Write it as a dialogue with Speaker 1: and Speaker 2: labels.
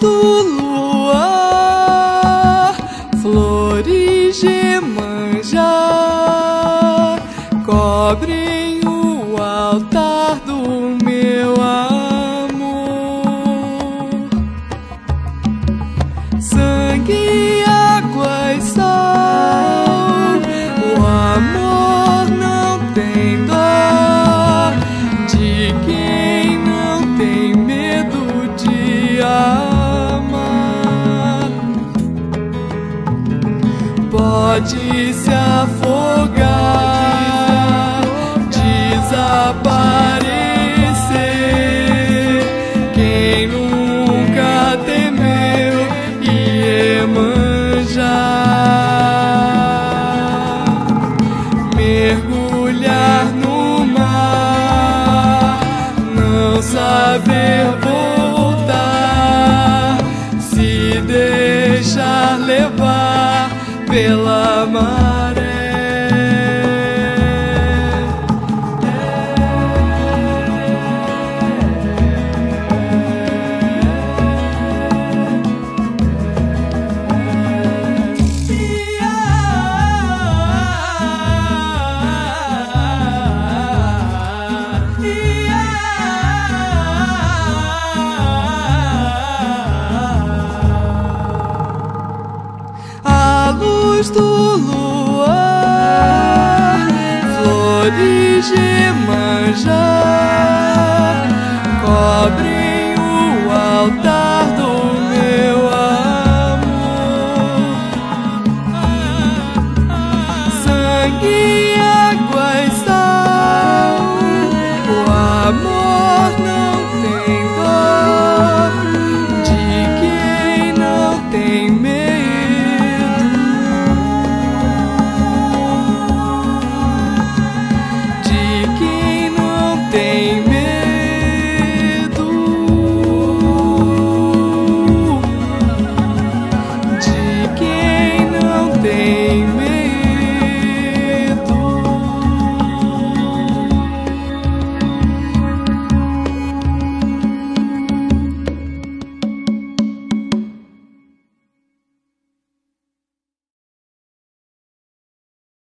Speaker 1: do luar, flores de manjar cobrem o altar do meu amor. Sangue, água e sal, o amor não tem dó de quem não tem medo de amar. Pode se afogar, desaparecer quem nunca temeu Iemanjá. Mergulhar no mar, não saber voltar, se deixar levar pela maré. Do luar, flores de manjar cobrem